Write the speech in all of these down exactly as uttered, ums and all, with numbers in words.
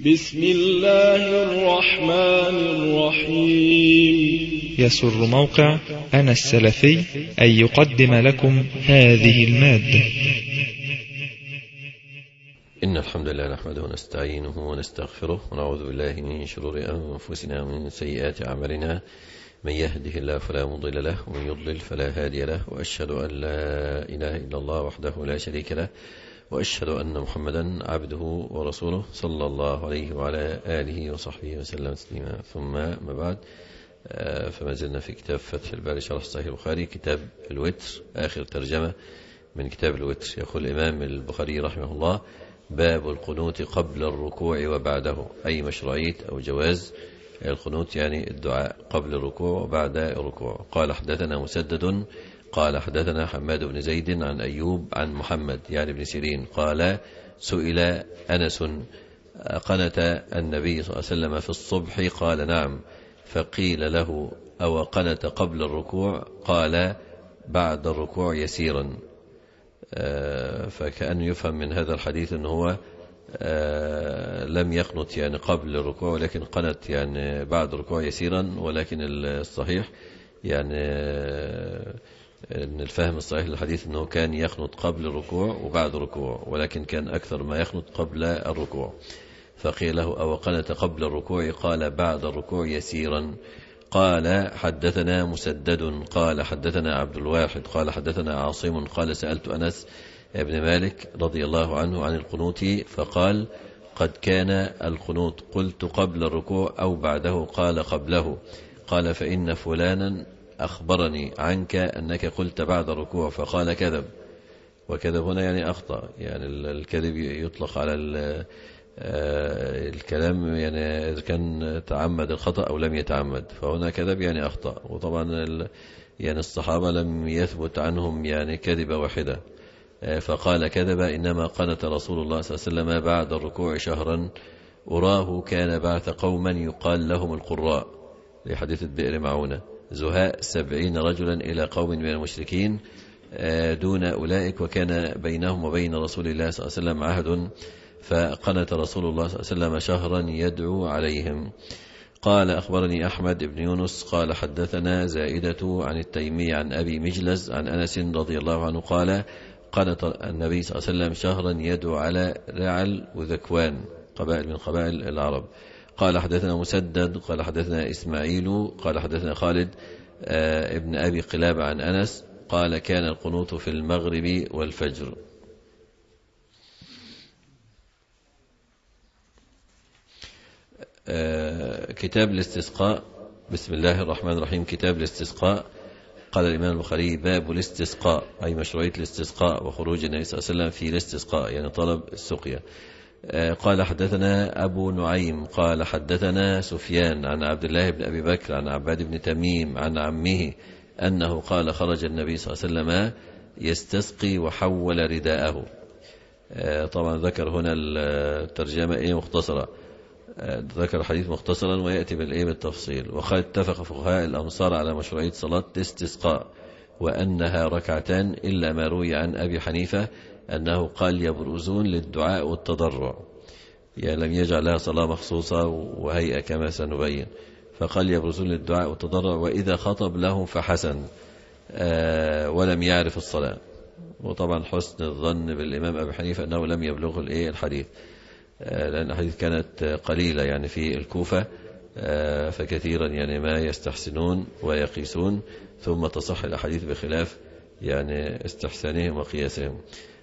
بسم الله الرحمن الرحيم. يسر موقع أنا السلفي أن يقدم لكم هذه المادة. إن الحمد لله نحمده ونستعينه ونستغفره ونعوذ بالله من شرور أنفسنا ومن سيئات أعمالنا، من يهده الله فلا مضل له ومن يضلل فلا هادي له، وأشهد أن لا إله إلا الله وحده لا شريك له، وأشهد أن محمدا عبده ورسوله صلى الله عليه وعلى آله وصحبه وسلم تسليما. ثم ما بعد، فما زلنا في كتاب فتح الباري شرح صحيح البخاري، كتاب الوتر، آخر ترجمة من كتاب الوتر. يقول الإمام البخاري رحمه الله: باب القنوت قبل الركوع وبعده، أي مشروعية أو جواز القنوت، يعني الدعاء قبل الركوع وبعد الركوع. قال حدثنا مسدد قال حدثنا حماد بن زيد عن أيوب عن محمد يعني بن سيرين قال: سئل أنس: قنت النبي صلى الله عليه وسلم في الصبح؟ قال: نعم. فقيل له: أو قنت قبل الركوع؟ قال: بعد الركوع يسيرا. فكأنه يفهم من هذا الحديث أنه هو لم يقنت يعني قبل الركوع، ولكن قنت يعني بعد الركوع يسيرا. ولكن الصحيح يعني أن الفهم الصحيح للحديث أنه كان يقنت قبل الركوع وبعد الركوع، ولكن كان أكثر ما يقنت قبل الركوع. فقيل له: أو قنت قبل الركوع؟ قال: بعد الركوع يسيرا. قال: حدثنا مسدد قال حدثنا عبد الواحد قال حدثنا عاصم قال: سألت أنس ابن مالك رضي الله عنه عن القنوت فقال: قد كان القنوت. قلت: قبل الركوع أو بعده؟ قال: قبله. قال: فإن فلانا أخبرني عنك أنك قلت بعد الركوع. فقال: كذب. وكذب هنا يعني أخطأ، يعني الكذب يطلق على الكلام يعني إذا كان تعمد الخطأ أو لم يتعمد، فهنا كذب يعني أخطأ. وطبعا يعني الصحابة لم يثبت عنهم يعني كذبة واحدة. فقال: كذب، إنما قنت رسول الله صلى الله عليه وسلم بعد الركوع شهرا، أراه كان بعث قوما يقال لهم القراء، لحديث البئر معونة، زهاء سبعين رجلا إلى قوم من المشركين دون أولئك، وكان بينهم وبين رسول الله صلى الله عليه وسلم عهد، فقنت رسول الله صلى الله عليه وسلم شهرا يدعو عليهم. قال: أخبرني أحمد بن يونس قال حدثنا زائدة عن التيمي عن أبي مجلز عن أنس رضي الله عنه قال: قنت النبي صلى الله عليه وسلم شهرا يدعو على رعل وذكوان، قبائل من قبائل العرب. قال: حدثنا مسدد قال حدثنا إسماعيل قال حدثنا خالد آه ابن أبي قلابة عن أنس قال: كان القنوت في المغرب والفجر. آه كتاب الاستسقاء. بسم الله الرحمن الرحيم. كتاب الاستسقاء. قال الإمام البخاري: باب الاستسقاء، أي مشروعية الاستسقاء وخروج النبي صلى الله عليه وسلم في الاستسقاء، يعني طلب السقيا. قال: حدثنا أبو نعيم قال حدثنا سفيان عن عبد الله بن أبي بكر عن عباد بن تميم عن عمه أنه قال: خرج النبي صلى الله عليه وسلم يستسقي وحول رداءه. طبعا ذكر هنا الترجمة إيه مختصرة، ذكر الحديث مختصرا ويأتي بالإيه بالتفصيل. وقد اتفق فقهاء الأمصار على مشروعية صلاة الاستسقاء وأنها ركعتان، إلا ما روي عن أبي حنيفة أنه قال: يبرزون للدعاء والتضرع، يعني لم يجعل لها صلاة مخصوصة وهيئة كما سنبين، فقال: يبرزون للدعاء والتضرع، وإذا خطب لهم فحسن، آه ولم يعرف الصلاة. وطبعا حسن الظن بالإمام أبي حنيفة أنه لم يبلغ الإيه الحديث، آه لأن الحديث كانت قليلة يعني في الكوفة، آه فكثيرا يعني ما يستحسنون ويقيسون، ثم تصح الأحاديث بخلاف يعني استحسانهم وقياسهم.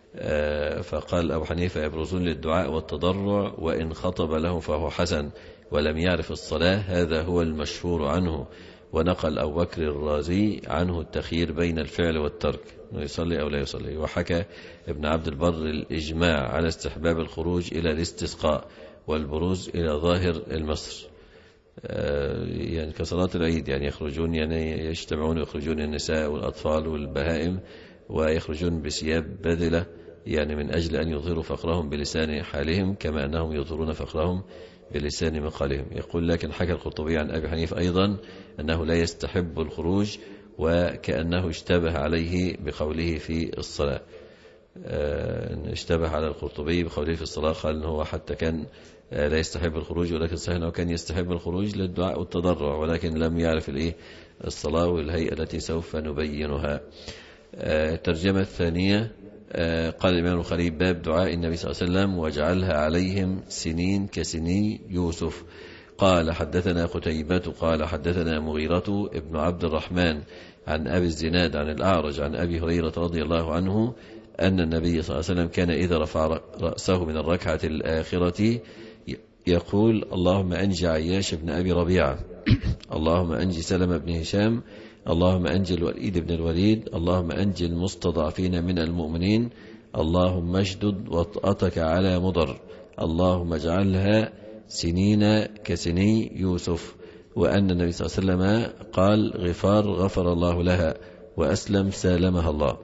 فقال أبو حنيفة: يبرزون للدعاء والتضرع، وإن خطب لهم فهو حسن ولم يعرف الصلاة، هذا هو المشهور عنه. ونقل أبو بكر الرازي عنه التخيير بين الفعل والترك، أنه يصلي أو لا يصلي. وحكى ابن عبد البر الإجماع على استحباب الخروج إلى الاستسقاء والبروز إلى ظاهر المصر، يعني كصلاة العيد، يعني يخرجون يعني يجتمعون ويخرجون النساء والأطفال والبهائم، ويخرجون بثياب بذلة يعني من أجل أن يظهروا فقرهم بلسان حالهم كما أنهم يظهرون فقرهم بلسان مقالهم. يقول: لكن حكى القرطبي عن أبي حنيفة أيضا أنه لا يستحب الخروج، وكأنه اشتبه عليه بقوله في الصلاة. اشتبه على القرطبي بقوله في الصلاة، قال أنه حتى كان لا يستحب الخروج، ولكن صحيح أنه كان يستحب الخروج للدعاء والتضرع، ولكن لم يعرف الإيه الصلاة والهيئة التي سوف نبينها. الترجمة الثانية قال الإمام البخاري باب دعاء النبي صلى الله عليه وسلم واجعلها عليهم سنين كسني يوسف. قال حدثنا قتيبة قال حدثنا مغيرة ابن عبد الرحمن عن أبي الزناد عن الأعرج عن أبي هريرة رضي الله عنه أن النبي صلى الله عليه وسلم كان إذا رفع رأسه من الركعة الآخرة يقول اللهم أنجي عياش بن أبي ربيعة، اللهم أنجي سلمة بن هشام، اللهم أنجي الوليد بن الوليد، اللهم أنجي المستضعفين من المؤمنين، اللهم اشدد وطأتك على مضر، اللهم اجعلها سنين كسني يوسف. وأن النبي صلى الله عليه وسلم قال غفار غفر الله لها، وأسلم سالمها الله.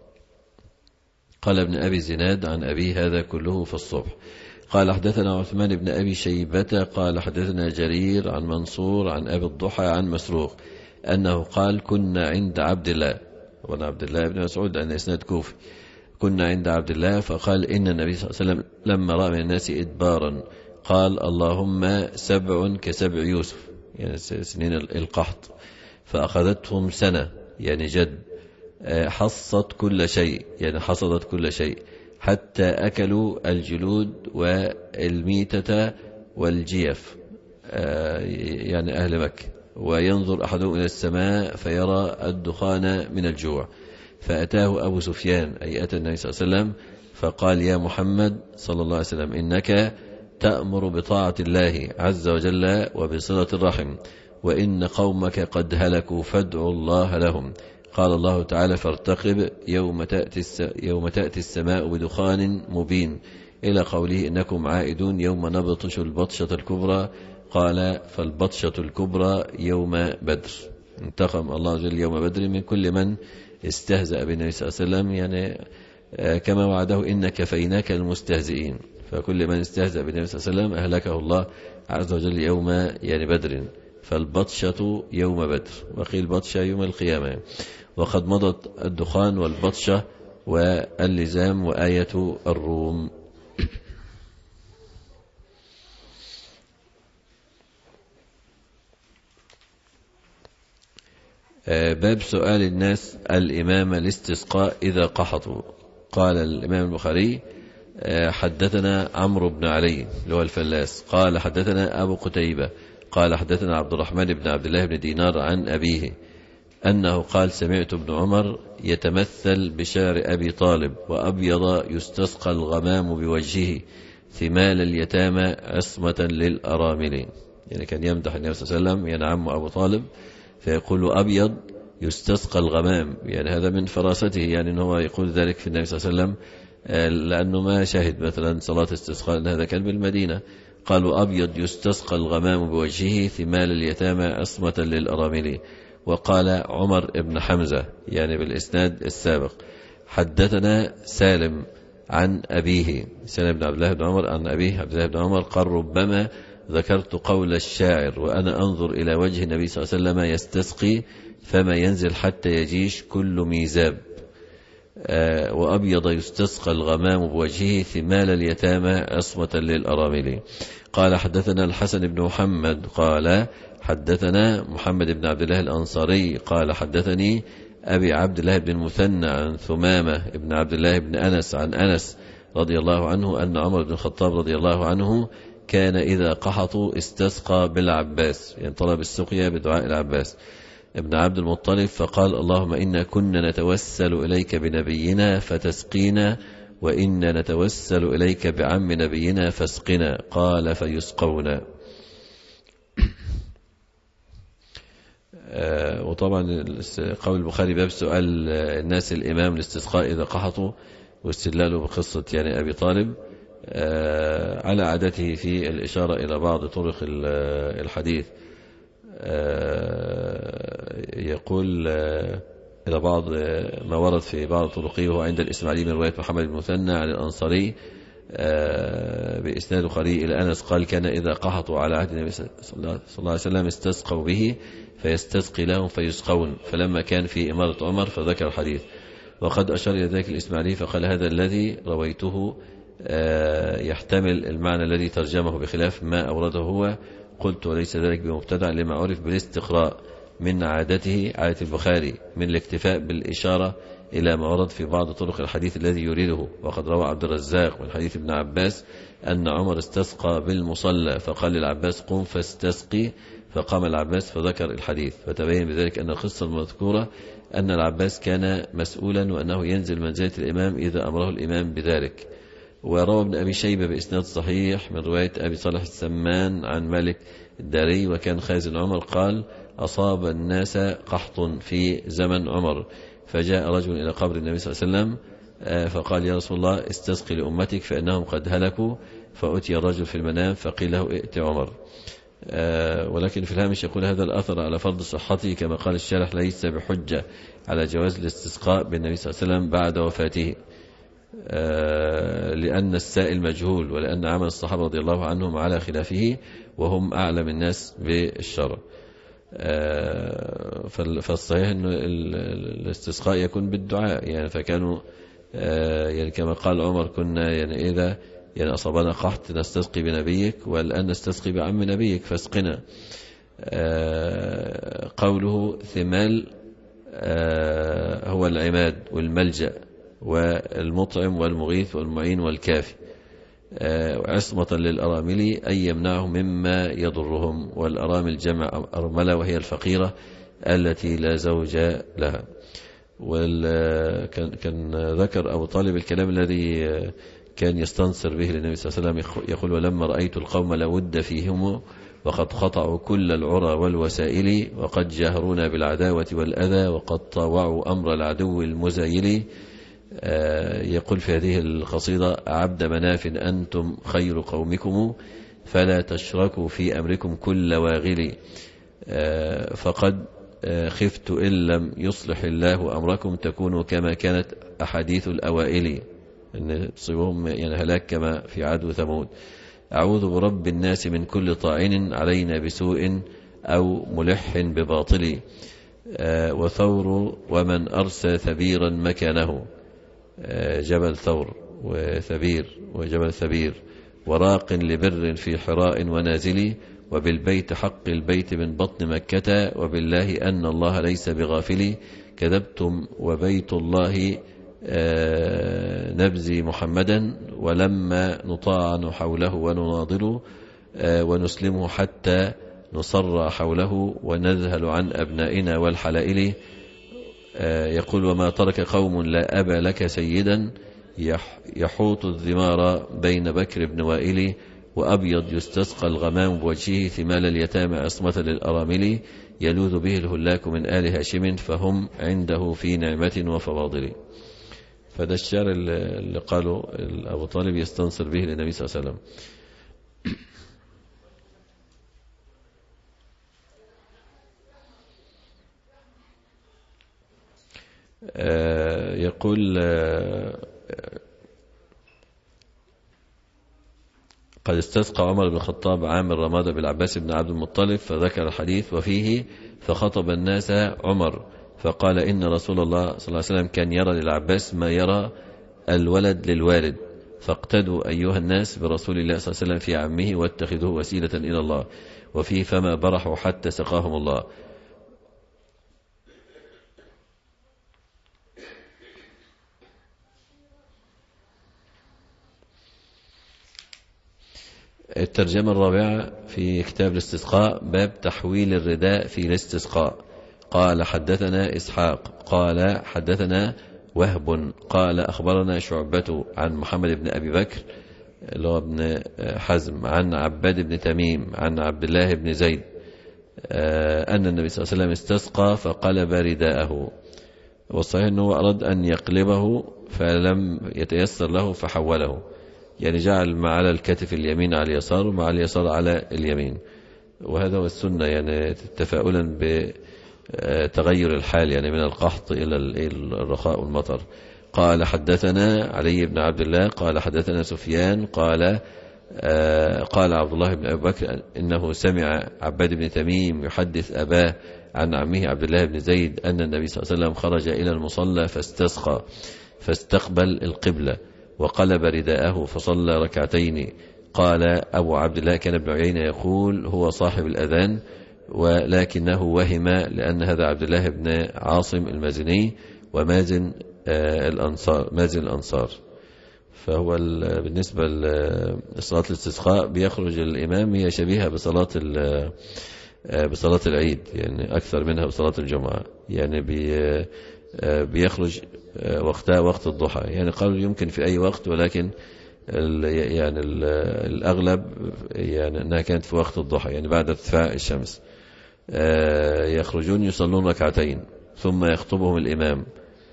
قال ابن أبي زناد عن أبي هذا كله في الصبح. قال حدثنا عثمان بن أبي شيبة قال حدثنا جرير عن منصور عن أبي الضحى عن مسروق أنه قال كنا عند عبد الله، وأنا عبد الله بن مسعود أن إسناد كوفي، كنا عند عبد الله فقال إن النبي صلى الله عليه وسلم لما رأى من الناس إدبارا قال اللهم سبع كسبع يوسف، يعني سنين القحط، فأخذتهم سنة يعني جد، حصت كل شيء يعني حصدت كل شيء، حتى أكلوا الجلود والميتة والجيف، يعني أهل مكة، وينظر أحدهم إلى السماء فيرى الدخان من الجوع، فأتاه أبو سفيان أي أتى النبي صلى الله عليه وسلم فقال يا محمد صلى الله عليه وسلم إنك تأمر بطاعة الله عز وجل وبصلة الرحم، وإن قومك قد هلكوا فادعوا الله لهم. قال الله تعالى فارتقب يوم تأتي, يوم تأتي السماء بدخان مبين إلى قوله إنكم عائدون يوم نبطش البطشة الكبرى. قال فالبطشة الكبرى يوم بدر، انتقم الله جل يوم بدر من كل من استهزأ بالنبي صلى الله عليه وسلم، يعني كما وعده إن كفيناك المستهزئين، فكل من استهزأ بالنبي صلى الله عليه وسلم أهلكه الله عز وجل يوم يعني بدر، فالبطشة يوم بدر، وقيل بطشة يوم القيامة. وقد مضت الدخان والبطشة واللزام وآية الروم. باب سؤال الناس الإمام الاستسقاء إذا قحطوا. قال الإمام البخاري حدثنا عمرو بن علي اللي هو الفلاس قال حدثنا أبو قتيبة قال حدثنا عبد الرحمن بن عبد الله بن دينار عن أبيه أنه قال سمعت ابن عمر يتمثل بشعر أبي طالب وأبيض يستسقى الغمام بوجهه ثمال اليتامى عصمة للأرامل، يعني كان يمدح النبي صلى الله عليه وسلم ينعم أبو طالب فيقول أبيض يستسقى الغمام، يعني هذا من فراسته، يعني أنه يقول ذلك في النبي صلى الله عليه وسلم لأنه ما شهد مثلا صلاة استسقاء، لأن هذا كان بالمدينة. قالوا أبيض يستسقى الغمام بوجهه ثمال اليتامى عصمة للأرامل. وقال عمر بن حمزة يعني بالإسناد السابق حدثنا سالم عن أبيه سالم بن عبد الله بن عمر عن أبيه عبد الله بن عمر قال ربما ذكرت قول الشاعر وأنا أنظر إلى وجه النبي صلى الله عليه وسلم يستسقي فما ينزل حتى يجيش كل ميزاب، آه وأبيض يستسقى الغمام بوجهه ثمال اليتامى عصمة للأرامل. قال حدثنا الحسن بن محمد قال حدثنا محمد بن عبد الله الأنصاري قال حدثني أبي عبد الله بن المثنى عن ثمامة بن عبد الله بن أنس عن أنس رضي الله عنه أن عمر بن الخطاب رضي الله عنه كان إذا قحطوا استسقى بالعباس، يعني طلب السقيا بدعاء العباس ابن عبد المطلب، فقال اللهم إنا كنا نتوسل إليك بنبينا فتسقينا وإنا نتوسل إليك بعم نبينا فاسقنا. قال فيسقونا. آه وطبعا قول البخاري باب سؤال الناس الإمام الاستسقاء إذا قحطوا واستدلاله بقصة يعني أبي طالب آه على عادته في الإشارة إلى بعض طرق الحديث. آه يقول آه إلى بعض ما ورد في بعض طرقه وهو عند الإسماعيلي من رواية محمد بن المثنى عن الأنصاري آه بإسناد البخاري إلى أنس قال كان إذا قحطوا على عهد النبي صلى الله عليه وسلم استسقوا به فيستسقي لهم فيسقون، فلما كان في إمارة عمر فذكر الحديث. وقد أشار إلى ذلك الإسماعيلي فقال هذا الذي رويته يحتمل المعنى الذي ترجمه بخلاف ما أورده هو. قلت وليس ذلك بمبتدع لما عرف بالاستقراء من عادته عادة البخاري من الاكتفاء بالإشارة إلى ما ورد في بعض طرق الحديث الذي يريده. وقد روى عبد الرزاق من حديث ابن عباس أن عمر استسقى بالمصلى فقال للعباس قم فاستسقي، فقام العباس فذكر الحديث، فتبين بذلك أن القصة المذكورة أن العباس كان مسؤولا وأنه ينزل منزلة الإمام إذا أمره الإمام بذلك. وروى ابن أبي شيبة بإسناد صحيح من رواية أبي صالح السمان عن مالك الداري وكان خازن عمر قال أصاب الناس قحط في زمن عمر، فجاء رجل إلى قبر النبي صلى الله عليه وسلم فقال يا رسول الله استسقي لأمتك فإنهم قد هلكوا، فأتي الرجل في المنام فقيل له ائت عمر. ولكن في الهامش يقول هذا الأثر على فرض صحته كما قال الشارح ليس بحجة على جواز الاستسقاء بالنبي صلى الله عليه وسلم بعد وفاته، لأن السائل مجهول ولأن عمل الصحابة رضي الله عنهم على خلافه وهم أعلم الناس بالشرع. فالصحيح أن الاستسقاء يكون بالدعاء يعني، فكانوا يعني كما قال عمر كنا يعني إذا يعني أصابنا قحط نستسقي بنبيك والآن نستسقي بعم نبيك فاسقنا. قوله ثمال هو العماد والملجأ والمطعم والمغيث والمعين والكافي، عصمة للأرامل أي يمنعه مما يضرهم، والأرامل جمع أرملة وهي الفقيرة التي لا زوج لها. وكان ذكر أبو طالب الكلام الذي كان يستنصر به للنبي صلى الله عليه وسلم يقول ولما رأيت القوم لود فيهم وقد قطعوا كل العرى والوسائل وقد جاهرونا بالعداوة والأذى وقد طاوعوا أمر العدو المزايل. يقول في هذه القصيدة عبد مناف أنتم خير قومكم فلا تشركوا في أمركم كل واغل، فقد خفت إن لم يصلح الله أمركم تكونوا كما كانت أحاديث الأوائل، أن تصيبهم يعني هلاك كما في عاد وثمود. أعوذ برب الناس من كل طاعن علينا بسوء أو ملح بباطل، وثور ومن أرسى ثبيرا مكانه، جبل ثور وثبير وجبل ثبير، وراق لبر في حراء ونازل، وبالبيت حق البيت من بطن مكة، وبالله أن الله ليس بغافل، كذبتم وبيت الله نبزي محمدا، ولما نطاعن حوله ونناضل، ونسلمه حتى نصر حوله، ونذهل عن أبنائنا والحلائل. يقول وما ترك قوم لا أبا لك سيدا يحوط الذمار بين بكر بن وائل، وأبيض يستسقى الغمام بوجهه ثمال اليتامى عصمة للأرامل، يلوذ به الهلاك من آل هاشم فهم عنده في نعمة وفواضل. فده الشعر اللي قاله أبو طالب يستنصر به للنبي صلى الله عليه وسلم. يقول قد استسقى عمر بن الخطاب عام الرمادة بالعباس بن عبد المطلب فذكر الحديث وفيه فخطب الناس عمر فقال إن رسول الله صلى الله عليه وسلم كان يرى للعباس ما يرى الولد للوالد، فاقتدوا أيها الناس برسول الله صلى الله عليه وسلم في عمه واتخذوه وسيلة إلى الله، وفيه فما برحوا حتى سقاهم الله. الترجمة الرابعة في كتاب الاستسقاء باب تحويل الرداء في الاستسقاء. قال حدثنا إسحاق قال حدثنا وهب قال أخبرنا شعبة عن محمد بن أبي بكر اللي هو ابن حزم عن عباد بن تميم عن عبد الله بن زيد أن النبي صلى الله عليه وسلم استسقى فقلب رداءه، والصحيح أنه أراد أن يقلبه فلم يتيسر له فحوله، يعني جعل ما على الكتف اليمين على اليسار ومع اليسار على اليمين، وهذا هو السنة يعني تفاؤلا بتغير الحال يعني من القحط إلى الرخاء والمطر. قال حدثنا علي بن عبد الله قال حدثنا سفيان قال قال عبد الله بن أبي بكر إنه سمع عباد بن تميم يحدث أباه عن عمه عبد الله بن زيد أن النبي صلى الله عليه وسلم خرج إلى المصلى فاستسقى فاستقبل القبلة، وقلب رداءه فصلى ركعتين. قال أبو عبد الله كان ابن عيينة يقول هو صاحب الأذان، ولكنه وهم لأن هذا عبد الله بن عاصم المازني ومازن الأنصار مازن الأنصار. فهو بالنسبة لصلاة الاستسقاء بيخرج الإمام، هي شبيهة بصلاة بصلاة العيد، يعني أكثر منها بصلاة الجمعة، يعني بي بيخرج وقتها وقت الضحى، يعني قالوا يمكن في أي وقت، ولكن يعني الأغلب يعني أنها كانت في وقت الضحى، يعني بعد ارتفاع الشمس. يخرجون يصلون ركعتين ثم يخطبهم الإمام،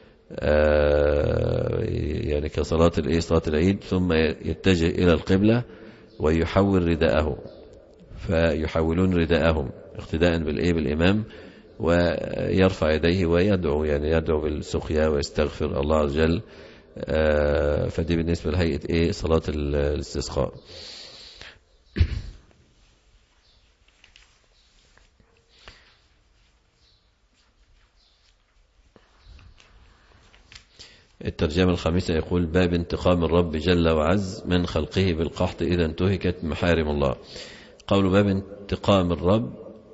يعني كصلاة الإيه صلاة العيد، ثم يتجه إلى القبلة ويحول رداءه، فيحولون رداءهم اقتداء بالإيه بالإمام، ويرفع يديه ويدعو، يعني يدعو بالسقيا ويستغفر الله عز وجل. فدي بالنسبة لهيئة إيه صلاة الاستسقاء. الترجمة الخامسة يقول باب انتقام الرب جل وعز من خلقه بالقحط إذا انتهكت محارم الله. قول باب انتقام الرب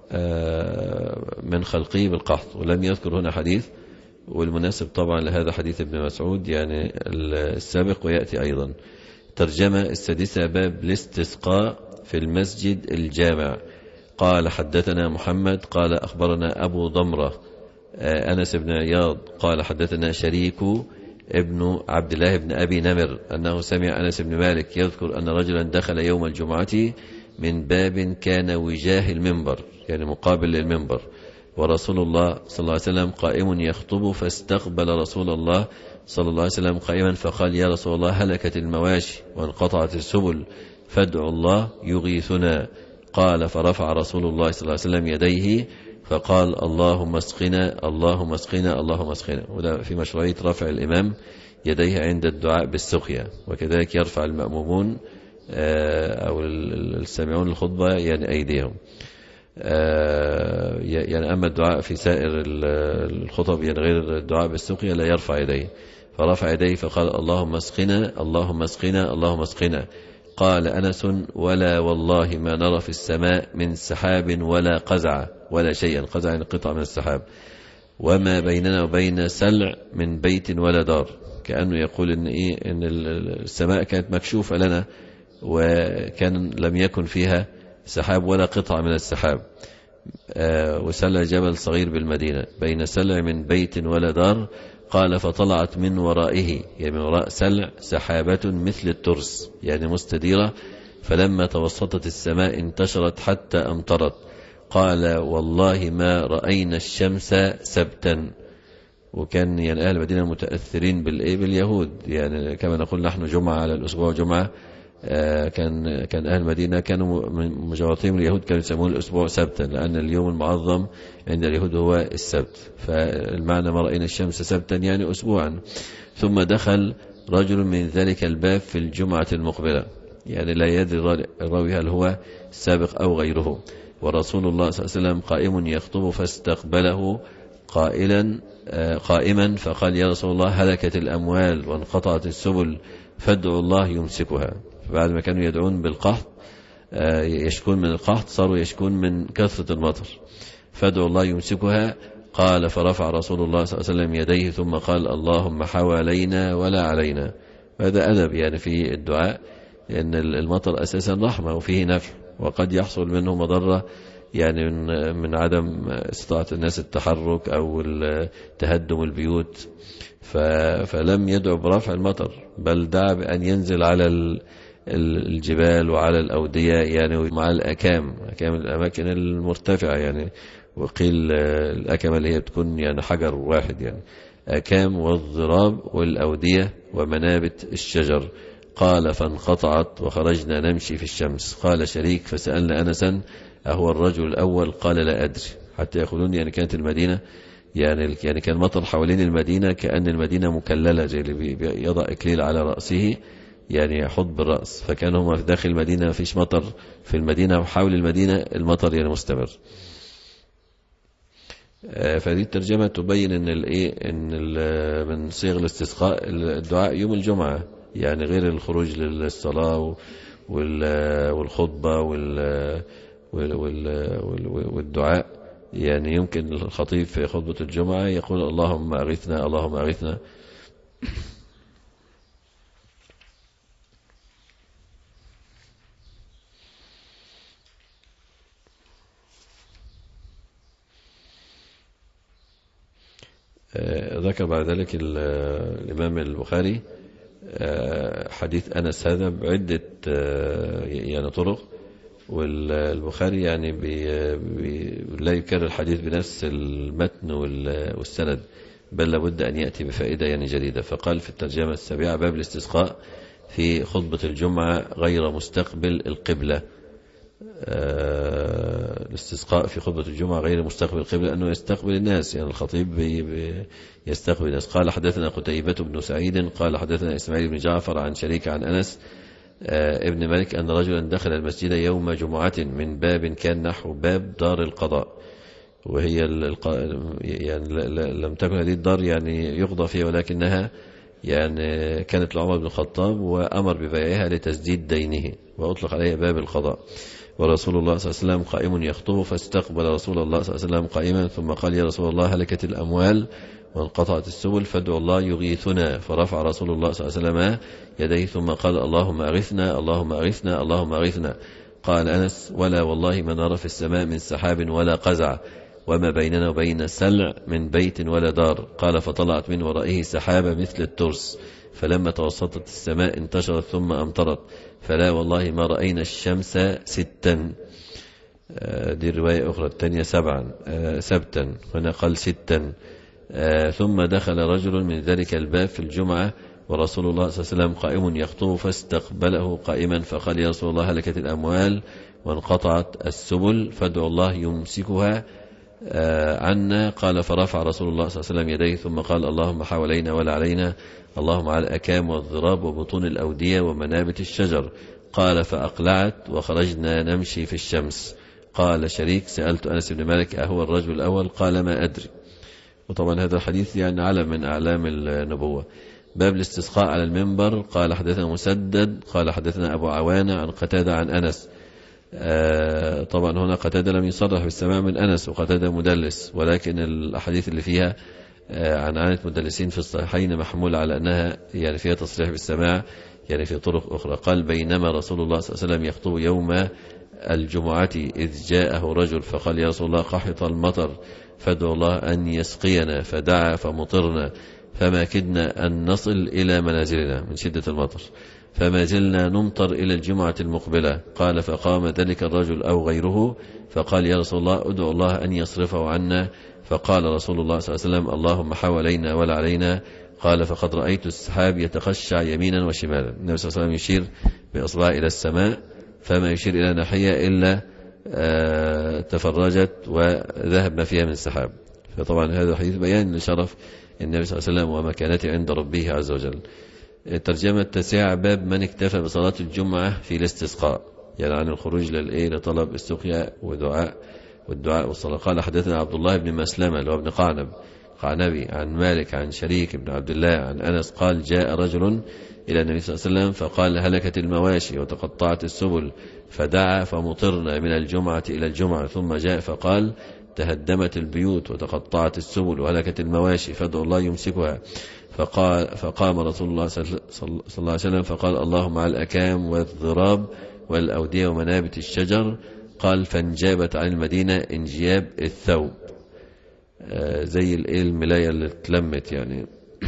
من خلقه بالقحط، ولم يذكر هنا حديث، والمناسب طبعا لهذا حديث ابن مسعود يعني السابق ويأتي أيضا. ترجمة السادسة باب الاستسقاء في المسجد الجامع. قال حدثنا محمد قال أخبرنا أبو ضمرة أنس بن عياض قال حدثنا شريك ابن عبد الله بن أبي نمر أنه سمع أنس بن مالك يذكر أن رجلا دخل يوم الجمعة من باب كان وجاه المنبر، يعني مقابل للمنبر، ورسول الله صلى الله عليه وسلم قائم يخطب، فاستقبل رسول الله صلى الله عليه وسلم قائما فقال يا رسول الله هلكت المواشي وانقطعت السبل فادعوا الله يغيثنا. قال فرفع رسول الله صلى الله عليه وسلم يديه فقال اللهم اسقنا اللهم اسقنا اللهم اسقنا. وده في مشروعية رفع الإمام يديه عند الدعاء بالسقيا، وكذلك يرفع المأمومون أو السامعون الخطبة يعني أيديهم. يعني أما الدعاء في سائر الخطب يعني غير الدعاء بالسقيا لا يرفع يديه، فرفع يديه فقال اللهم اسقنا اللهم اسقنا اللهم اسقنا. قال أنس ولا والله ما نرى في السماء من سحاب ولا قزع ولا شيئا، قزع يعني قطع من السحاب، وما بيننا وبين سلع من بيت ولا دار، كأنه يقول إن, إيه إن السماء كانت مكشوفة لنا وكان لم يكن فيها سحاب ولا قطع من السحاب. آه وسلع جبل صغير بالمدينة بين سلع من بيت ولا دار. قال فطلعت من ورائه، يعني من وراء سلع سحابة مثل الترس يعني مستديرة، فلما توسطت السماء انتشرت حتى أمطرت. قال والله ما رأينا الشمس سبتا. وكان يعني أهل المدينة متأثرين باليهود، يعني كما نقول نحن جمعة على الأسبوع جمعة، كان كان أهل المدينة كانوا مجاورين اليهود كانوا يسمون الأسبوع سبتا، لأن اليوم المعظم عند اليهود هو السبت، فالمعنى ما رأينا الشمس سبتا يعني أسبوعا. ثم دخل رجل من ذلك الباب في الجمعة المقبلة، يعني لا يدري الراوي هل هو السابق أو غيره، ورسول الله صلى الله عليه وسلم قائم يخطب فاستقبله قائلا قائما فقال يا رسول الله هلكت الأموال وانقطعت السبل فادعوا الله يمسكها. بعد ما كانوا يدعون بالقحط يشكون من القحط صاروا يشكون من كثرة المطر، فادعوا الله يمسكها. قال فرفع رسول الله صلى الله عليه وسلم يديه ثم قال اللهم حوالينا ولا علينا. هذا أدب يعني في الدعاء، لأن المطر أساسا رحمة وفيه نفع، وقد يحصل منه مضرة يعني من, من عدم استطاعة الناس التحرك أو تهدم البيوت، فلم يدعو برفع المطر بل دعا بأن ينزل على الجبال وعلى الأودية يعني مع الأكام، أكام الأماكن المرتفعة يعني، وقيل الأكام اللي هي بتكون يعني حجر واحد يعني أكام والضراب والأودية ومنابت الشجر. قال فانقطعت وخرجنا نمشي في الشمس. قال شريك فسألنا أنسا أهو الرجل الأول؟ قال لا أدري، حتى يقولون يعني كانت المدينة يعني يعني كان مطر حوالين المدينة كأن المدينة مكللة زي اللي يضع إكليل على رأسه يعني يحط بالرأس، فكان هم في داخل المدينة فيش مطر في المدينة، وحول المدينة المطر يعني مستمر. فهذه الترجمة تبين ان الايه ان من صيغ الاستسقاء الدعاء يوم الجمعة، يعني غير الخروج للصلاة والخطبة والدعاء. يعني يمكن الخطيب في خطبة الجمعة يقول اللهم أغثنا اللهم أغثنا. ذكر بعد ذلك الإمام البخاري حديث أنس هذا بعدة يعني طرق، والبخاري يعني بي بي لا يكرر الحديث بنفس المتن والسند، بل لابد أن يأتي بفائدة يعني جديدة. فقال في الترجمة السابعة: باب الاستسقاء في خطبة الجمعة غير مستقبل القبلة. الاستسقاء في خطبة الجمعة غير مستقبل القبلة، أنه يستقبل الناس، يعني الخطيب يستقبل الناس. قال حدثنا قتيبة بن سعيد قال حدثنا إسماعيل بن جعفر عن شريك عن أنس ابن مالك أن رجلا دخل المسجد يوم جمعة من باب كان نحو باب دار القضاء، وهي يعني لم تكن هذه الدار يعني يقضى فيها، ولكنها يعني كانت لعمر بن الخطاب وأمر ببيعها لتسديد دينه، وأطلق عليها باب القضاء. ورسول الله صلى الله عليه وسلم قائم يخطب، فاستقبل رسول الله صلى الله عليه وسلم قائما ثم قال: يا رسول الله هلكت الأموال وانقطعت السبل فادعوا الله يغيثنا. فرفع رسول الله صلى الله عليه وسلم يديه ثم قال: اللهم أغثنا اللهم أغثنا اللهم أغثنا. قال أنس: ولا والله ما نرى في السماء من سحاب ولا قزع، وما بيننا وبين سلع من بيت ولا دار. قال: فطلعت من ورائه سحابة مثل الترس، فلما توسطت السماء انتشرت ثم أمطرت، فلا والله ما رأينا الشمس ستا. دي الرواية أخرى، الثانية سبعا سبتا، هنا قال ستا. ثم دخل رجل من ذلك الباب في الجمعة ورسول الله صلى الله عليه وسلم قائم يخطب، فاستقبله قائما فقال: يا رسول الله هلكت الأموال وانقطعت السبل فادعوا الله يمسكها عنا. قال: فرفع رسول الله صلى الله عليه وسلم يديه ثم قال: اللهم حوالينا ولا علينا، اللهم على الأكام والضراب وبطون الأودية ومنابت الشجر. قال: فأقلعت وخرجنا نمشي في الشمس. قال شريك: سألت أنس بن مالك أهو الرجل الأول؟ قال: ما أدري. وطبعا هذا الحديث يعني علم من أعلام النبوة. باب الاستسقاء على المنبر. قال حدثنا مسدد قال حدثنا أبو عوانة عن قتادة عن أنس. آه طبعا هنا قتادة لم يصرح بالسماع من أنس، وقتادة مدلس، ولكن الأحاديث اللي فيها آه عن عانة مدلسين في الصحيحين محمول على أنها يعني فيها تصريح بالسماع يعني في طرق أخرى. قال: بينما رسول الله صلى الله عليه وسلم يخطب يوم الجمعة إذ جاءه رجل فقال: يا رسول الله قحط المطر فادعوا الله أن يسقينا. فدعا فمطرنا، فما كدنا أن نصل إلى منازلنا من شدة المطر، فما زلنا نمطر إلى الجمعة المقبلة. قال: فقام ذلك الرجل أو غيره فقال: يا رسول الله ادعو الله أن يصرفه عنا. فقال رسول الله صلى الله عليه وسلم: اللهم حوالينا ولا علينا. قال: فقد رأيت السحاب يتخشع يمينا وشمالا. النبي صلى الله عليه وسلم يشير بإصبعه إلى السماء، فما يشير إلى ناحية إلا آه تفرجت وذهب ما فيها من السحاب. فطبعا هذا الحديث بيان لشرف النبي صلى الله عليه وسلم ومكانته عند ربه عز وجل. الترجمة التاسعة: باب من اكتفى بصلاة الجمعة في الاستسقاء، يعني عن الخروج للإيه لطلب السقيا ودعاء والدعاء والصلاة. قال حدثنا عبد الله بن مسلمة اللي هو ابن قعنب قعنبي عن مالك عن شريك بن عبد الله عن أنس قال: جاء رجل إلى النبي صلى الله عليه وسلم فقال: هلكت المواشي وتقطعت السبل، فدعا فمطرنا من الجمعة إلى الجمعة. ثم جاء فقال: تهدمت البيوت وتقطعت السبل وهلكت المواشي فادعوا الله يمسكها. فقال فقام رسول الله صلى الله عليه وسلم فقال: اللهم على الأكام والضراب والأودية ومنابت الشجر. قال: فانجابت عن المدينة انجياب الثوب، آه زي الملاية اللي اتلمت يعني.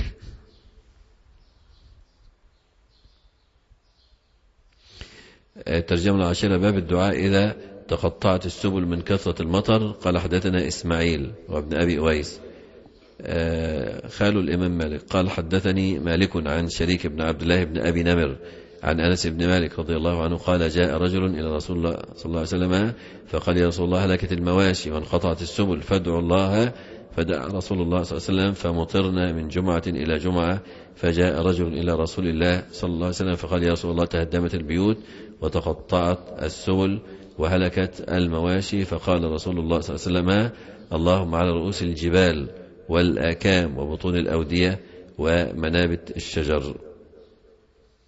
الترجمة العاشرة: باب الدعاء إذا تقطعت السبل من كثرة المطر. قال حدثنا إسماعيل وابن أبي أويس خال الإمام مالك قال: حدثني مالك عن شريك بن عبد الله بن أبي نمر عن أنس بن مالك رضي الله عنه قال: جاء رجل إلى رسول الله صلى الله عليه وسلم فقال: يا رسول الله هلكت المواشي وانقطعت السبل فادعوا الله. فدعا رسول الله صلى الله عليه وسلم فمطرنا من جمعة إلى جمعة. فجاء رجل إلى رسول الله صلى الله عليه وسلم فقال: يا رسول الله تهدمت البيوت وتقطعت السبل وهلكت المواشي. فقال رسول الله صلى الله عليه وسلم: اللهم على رؤوس الجبال والآكام وبطون الأودية ومنابت الشجر.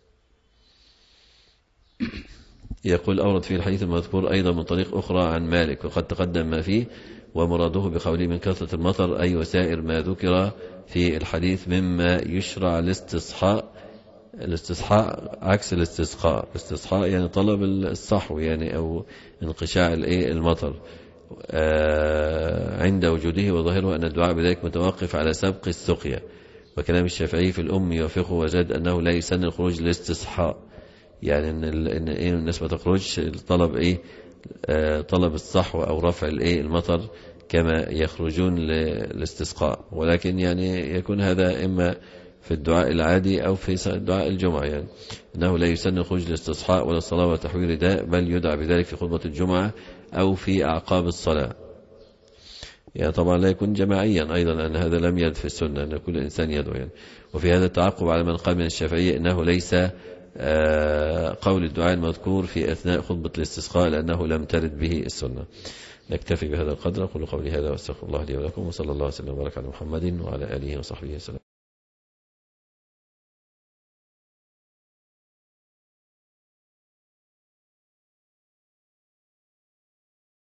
يقول أورد في الحديث المذكور أيضا من طريق أخرى عن مالك وقد تقدم ما فيه، ومراده بقوله من كثرة المطر أي وسائر ما ذكر في الحديث مما يشرع الاستصحاء. الاستصحاء عكس الاستسقاء. الاستصحاء يعني طلب الصحو يعني أو انقشاع المطر عند وجوده، وظاهره أن الدعاء بذلك متوقف على سبق السقيا. وكلام الشافعي في الأم يوافقه وزاد أنه لا يسن الخروج للاستصحاء، يعني إن, إن إيه الناس ما تخرجش طلب إيه آه طلب الصحو أو رفع الإيه المطر كما يخرجون للاستسقاء، ولكن يعني يكون هذا إما في الدعاء العادي أو في دعاء الجمعة، يعني أنه لا يسن الخروج للاستصحاء ولا الصلاة وتحويل رداء، بل يدعى بذلك في خطبة الجمعة أو في أعقاب الصلاة. يعني طبعا لا يكون جماعيا أيضا، أن هذا لم يرد في السنة أن كل إنسان يدعو يعني. وفي هذا التعقب على من قال من الشافعية إنه ليس قول الدعاء المذكور في أثناء خطبة الاستسقاء لأنه لم ترد به السنة. نكتفي بهذا القدر. أقول قولي هذا واستغفر الله لي ولكم، وصلى الله وسلم وبارك على محمد وعلى آله وصحبه وسلم.